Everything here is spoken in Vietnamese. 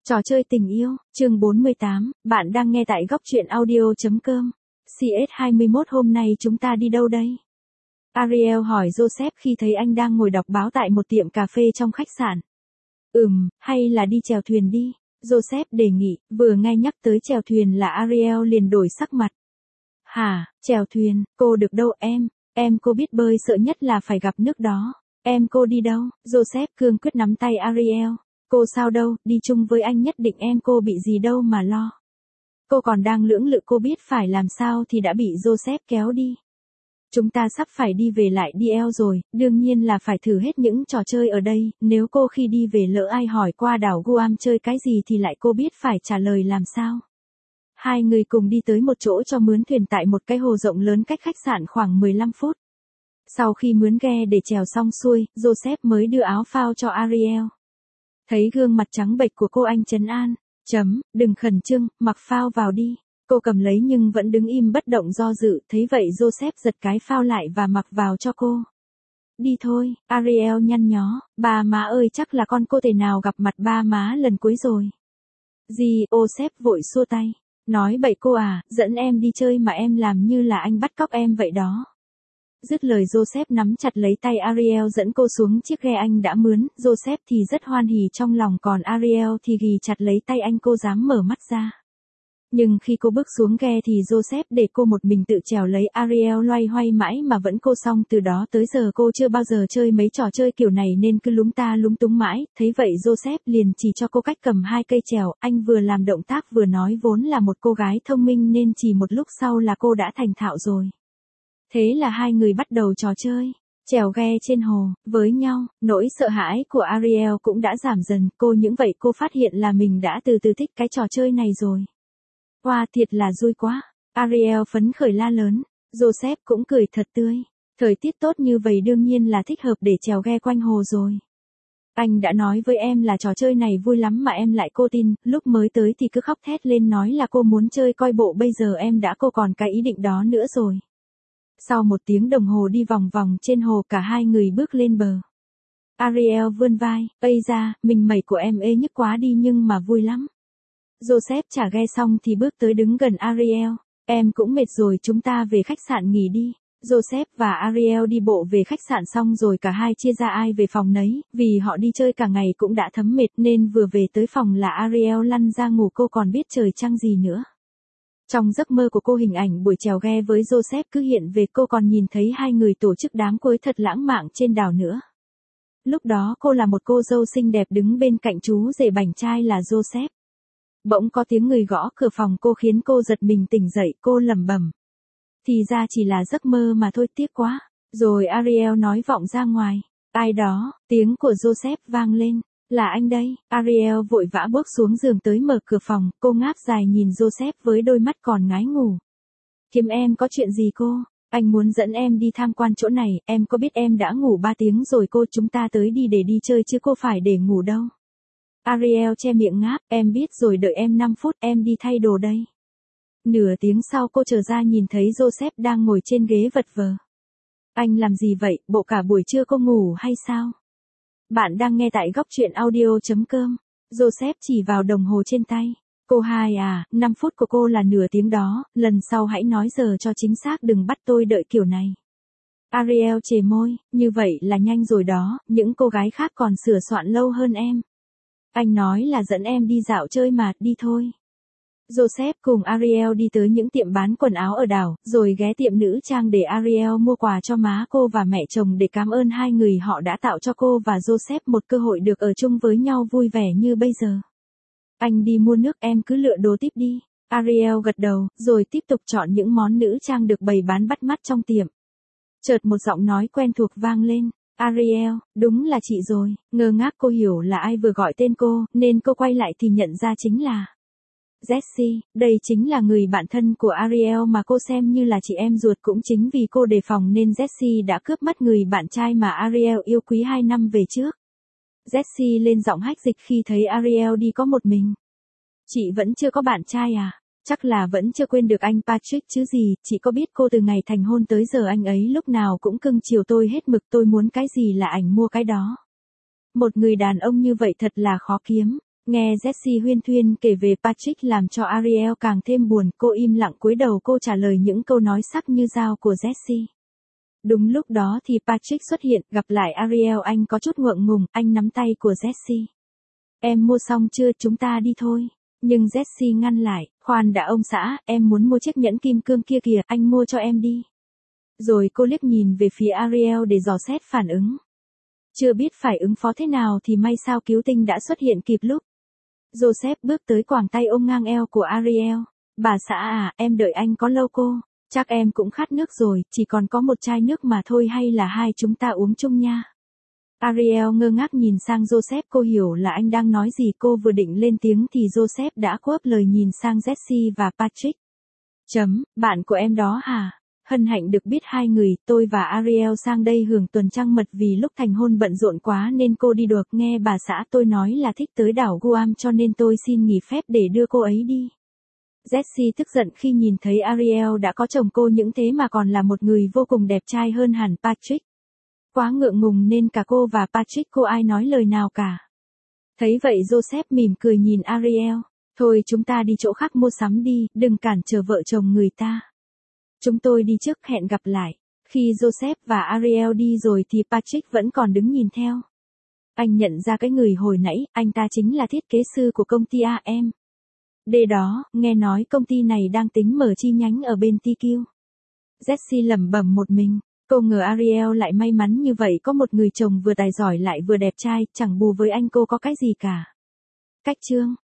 Trò chơi tình yêu, chương 48, bạn đang nghe tại góc truyện audio.com. CS21 hôm nay chúng ta đi đâu đây? Ariel hỏi Joseph khi thấy anh đang ngồi đọc báo tại một tiệm cà phê trong khách sạn. Hay là đi chèo thuyền đi? Joseph đề nghị, vừa nghe nhắc tới chèo thuyền là Ariel liền đổi sắc mặt. Hả, chèo thuyền, cô được đâu em cô biết bơi sợ nhất là phải gặp nước đó. Cô đi đâu? Joseph cương quyết nắm tay Ariel. Cô sao đâu, đi chung với anh nhất định cô bị gì đâu mà lo. Cô còn đang lưỡng lự cô biết phải làm sao thì đã bị Joseph kéo đi. Chúng ta sắp phải đi về lại DL rồi, đương nhiên là phải thử hết những trò chơi ở đây, nếu cô khi đi về lỡ ai hỏi qua đảo Guam chơi cái gì thì lại cô biết phải trả lời làm sao. Hai người cùng đi tới một chỗ cho mướn thuyền tại một cái hồ rộng lớn cách khách sạn khoảng 15 phút. Sau khi mướn ghe để chèo xong xuôi, Joseph mới đưa áo phao cho Ariel. Thấy gương mặt trắng bệch của cô anh trấn an. Đừng khẩn trương, mặc phao vào đi. Cô cầm lấy nhưng vẫn đứng im bất động do dự, thấy vậy Joseph giật cái phao lại và mặc vào cho cô. Đi thôi, Ariel nhăn nhó, ba má ơi chắc là con cô thể nào gặp mặt ba má lần cuối rồi. Joseph vội xua tay, nói bậy cô à, dẫn em đi chơi mà em làm như là anh bắt cóc em vậy đó. Dứt lời Joseph nắm chặt lấy tay Ariel dẫn cô xuống chiếc ghe anh đã mướn, Joseph thì rất hoan hỉ trong lòng còn Ariel thì ghì chặt lấy tay anh cô dám mở mắt ra. Nhưng khi cô bước xuống ghe thì Joseph để cô một mình tự trèo lấy Ariel loay hoay mãi mà vẫn cô xong từ đó tới giờ cô chưa bao giờ chơi mấy trò chơi kiểu này nên cứ lúng ta lúng túng mãi, thấy vậy Joseph liền chỉ cho cô cách cầm hai cây chèo, anh vừa làm động tác vừa nói vốn là một cô gái thông minh nên chỉ một lúc sau là cô đã thành thạo rồi. Thế là hai người bắt đầu trò chơi, chèo ghe trên hồ, với nhau, nỗi sợ hãi của Ariel cũng đã giảm dần, những vậy cô phát hiện là mình đã từ từ thích cái trò chơi này rồi. Wow, thiệt là vui quá, Ariel phấn khởi la lớn, Joseph cũng cười thật tươi, thời tiết tốt như vậy đương nhiên là thích hợp để chèo ghe quanh hồ rồi. Anh đã nói với em là trò chơi này vui lắm mà em lại cô tin, lúc mới tới thì cứ khóc thét lên nói là cô muốn chơi coi bộ bây giờ em đã cô còn cái ý định đó nữa rồi. Sau một tiếng đồng hồ đi vòng vòng trên hồ cả hai người bước lên bờ. Ariel vươn vai, ây da, mình mẩy của em ê nhức quá đi nhưng mà vui lắm. Joseph trả ghe xong thì bước tới đứng gần Ariel, em cũng mệt rồi chúng ta về khách sạn nghỉ đi. Joseph và Ariel đi bộ về khách sạn xong rồi cả hai chia ra ai về phòng nấy, vì họ đi chơi cả ngày cũng đã thấm mệt nên vừa về tới phòng là Ariel lăn ra ngủ cô còn biết trời trăng gì nữa. Trong giấc mơ của cô hình ảnh buổi chèo ghe với Joseph cứ hiện về cô còn nhìn thấy hai người tổ chức đám cưới thật lãng mạn trên đảo nữa. Lúc đó cô là một cô dâu xinh đẹp đứng bên cạnh chú rể bảnh trai là Joseph. Bỗng có tiếng người gõ cửa phòng cô khiến cô giật mình tỉnh dậy cô lẩm bẩm. Thì ra chỉ là giấc mơ mà thôi tiếc quá. Rồi Ariel nói vọng ra ngoài. Ai đó, tiếng của Joseph vang lên. Là anh đây, Ariel vội vã bước xuống giường tới mở cửa phòng, cô ngáp dài nhìn Joseph với đôi mắt còn ngái ngủ. Kiếm em có chuyện gì cô? Anh muốn dẫn em đi tham quan chỗ này, em có biết em đã ngủ 3 tiếng rồi cô chúng ta tới đi để đi chơi chứ cô phải để ngủ đâu. Ariel che miệng ngáp, em biết rồi đợi em 5 phút em đi thay đồ đây. Nửa tiếng sau cô trở ra nhìn thấy Joseph đang ngồi trên ghế vật vờ. Anh làm gì vậy, bộ cả buổi trưa cô ngủ hay sao? Bạn đang nghe tại góc truyện audio.com. Joseph chỉ vào đồng hồ trên tay. Cô hai à, 5 phút của cô là nửa tiếng đó, lần sau hãy nói giờ cho chính xác đừng bắt tôi đợi kiểu này. Ariel chề môi, như vậy là nhanh rồi đó, những cô gái khác còn sửa soạn lâu hơn em. Anh nói là dẫn em đi dạo chơi mà, đi thôi. Joseph cùng Ariel đi tới những tiệm bán quần áo ở đảo, rồi ghé tiệm nữ trang để Ariel mua quà cho má cô và mẹ chồng để cảm ơn hai người họ đã tạo cho cô và Joseph một cơ hội được ở chung với nhau vui vẻ như bây giờ. Anh đi mua nước em cứ lựa đồ tiếp đi. Ariel gật đầu, rồi tiếp tục chọn những món nữ trang được bày bán bắt mắt trong tiệm. Chợt một giọng nói quen thuộc vang lên. Ariel, đúng là chị rồi, ngơ ngác cô hiểu là ai vừa gọi tên cô, nên cô quay lại thì nhận ra chính là Jessie, đây chính là người bạn thân của Ariel mà cô xem như là chị em ruột cũng chính vì cô đề phòng nên Jessie đã cướp mất người bạn trai mà Ariel yêu quý 2 năm về trước. Jessie lên giọng hách dịch khi thấy Ariel đi có một mình. Chị vẫn chưa có bạn trai à? Chắc là vẫn chưa quên được anh Patrick chứ gì, chị có biết cô từ ngày thành hôn tới giờ anh ấy lúc nào cũng cưng chiều tôi hết mực tôi muốn cái gì là ảnh mua cái đó. Một người đàn ông như vậy thật là khó kiếm. Nghe Jessie huyên thuyên kể về Patrick làm cho Ariel càng thêm buồn, cô im lặng cúi đầu cô trả lời những câu nói sắc như dao của Jessie. Đúng lúc đó thì Patrick xuất hiện, gặp lại Ariel anh có chút ngượng ngùng, anh nắm tay của Jessie. Em mua xong chưa, chúng ta đi thôi. Nhưng Jessie ngăn lại, khoan đã ông xã, em muốn mua chiếc nhẫn kim cương kia kìa, anh mua cho em đi. Rồi cô liếc nhìn về phía Ariel để dò xét phản ứng. Chưa biết phải ứng phó thế nào thì may sao cứu tinh đã xuất hiện kịp lúc. Joseph bước tới quàng tay ôm ngang eo của Ariel. Bà xã à, em đợi anh có lâu cô. Chắc em cũng khát nước rồi, chỉ còn có một chai nước mà thôi hay là hai chúng ta uống chung nha. Ariel ngơ ngác nhìn sang Joseph, cô hiểu là anh đang nói gì, cô vừa định lên tiếng thì Joseph đã cướp lời nhìn sang Jessie và Patrick. Bạn của em đó hả? Hân hạnh được biết hai người, tôi và Ariel sang đây hưởng tuần trăng mật vì lúc thành hôn bận rộn quá nên cô đi được, nghe bà xã tôi nói là thích tới đảo Guam cho nên tôi xin nghỉ phép để đưa cô ấy đi. Jessie tức giận khi nhìn thấy Ariel đã có chồng cô những thế mà còn là một người vô cùng đẹp trai hơn hẳn Patrick. Quá ngượng ngùng nên cả cô và Patrick cô ai nói lời nào cả. Thấy vậy Joseph mỉm cười nhìn Ariel. Thôi chúng ta đi chỗ khác mua sắm đi, đừng cản trở vợ chồng người ta. Chúng tôi đi trước, hẹn gặp lại. Khi Joseph và Ariel đi rồi thì Patrick vẫn còn đứng nhìn theo. Anh nhận ra cái người hồi nãy, anh ta chính là thiết kế sư của công ty AM. Đó, nghe nói công ty này đang tính mở chi nhánh ở bên TQ. Jessie lẩm bẩm một mình. Cô ngờ Ariel lại may mắn như vậy, có một người chồng vừa tài giỏi lại vừa đẹp trai, chẳng bù với anh cô có cái gì cả. Cách chương